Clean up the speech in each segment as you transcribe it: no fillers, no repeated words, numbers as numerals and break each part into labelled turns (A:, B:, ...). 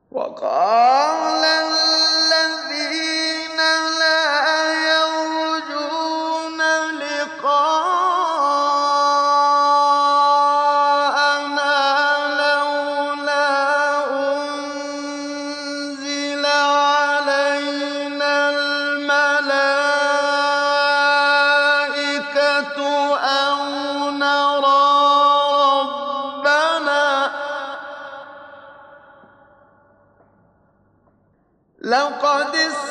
A: وقال الذين لا يرجون لقاءنا لولا أنزل علينا الملائكة أو نرى ربنا لقد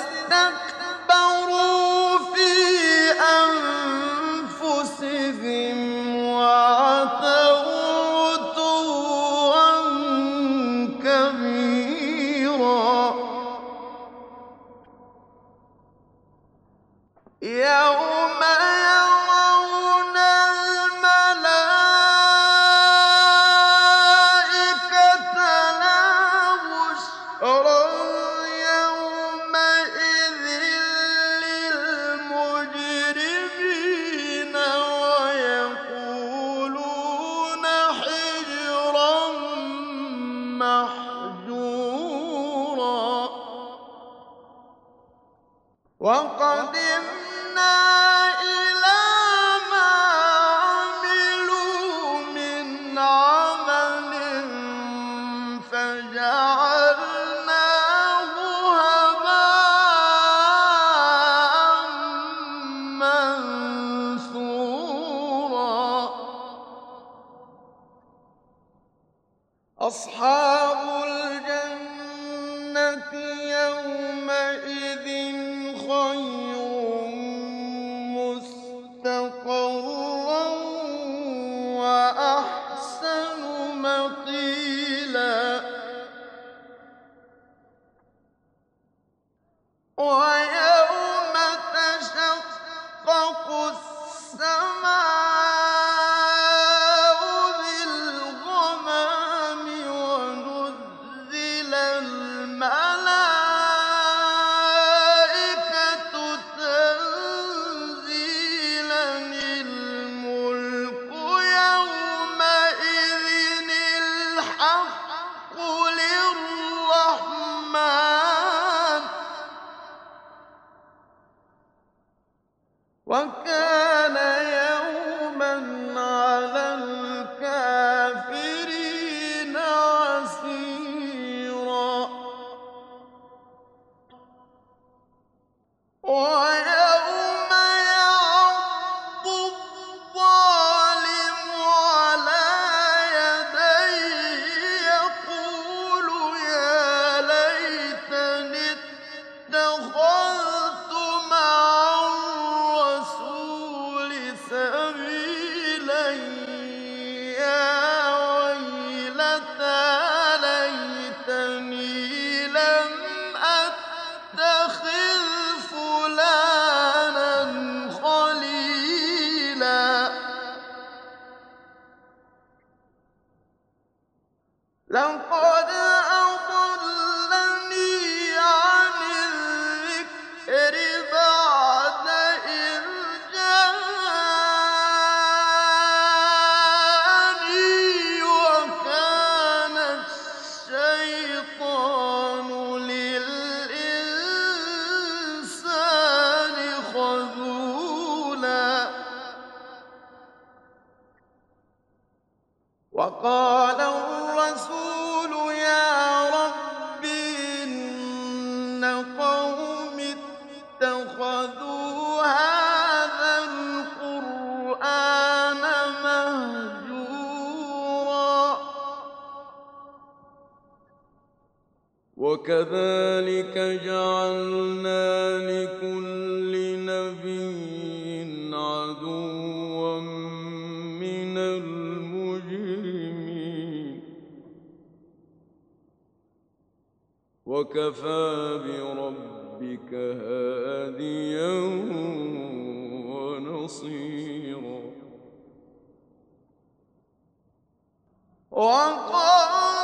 A: استكبروا في أنفسهم وعتوا عتوا كبيرا يوم يرون الملائكة لا بشرى يومئذ للمجرمين ويقولون حجرا محجورا وقدمنا إلى ما عملوا من عمل فجعلناه هباء منثورا أصحاب الجنة يومئذ خير مستقرا وأحسن مقيلا ويوم تشقق السماء بالغمام ونزل الملائكة تنزيلا الملك يومئذ الحق للرحمن وكان يوما على الكافرين عسيرا ويوم يعض الظالم على يديه يقول يا ليتني اتخذت مع الرسول سبيلا يا ويلتى ليتني لم أتخذ فلانا خليلا لقد أضلني عن الذكر بعد إذ جاءني وكان الشيطان للإنسان خذولا وقال الرسول يا رب إن قوم اتخذوا هذا القرآن مهجورا وكذلك جعلنا لكل نبي عدوا من المجرمين وكفى بربك هاديا ونصيرا وقال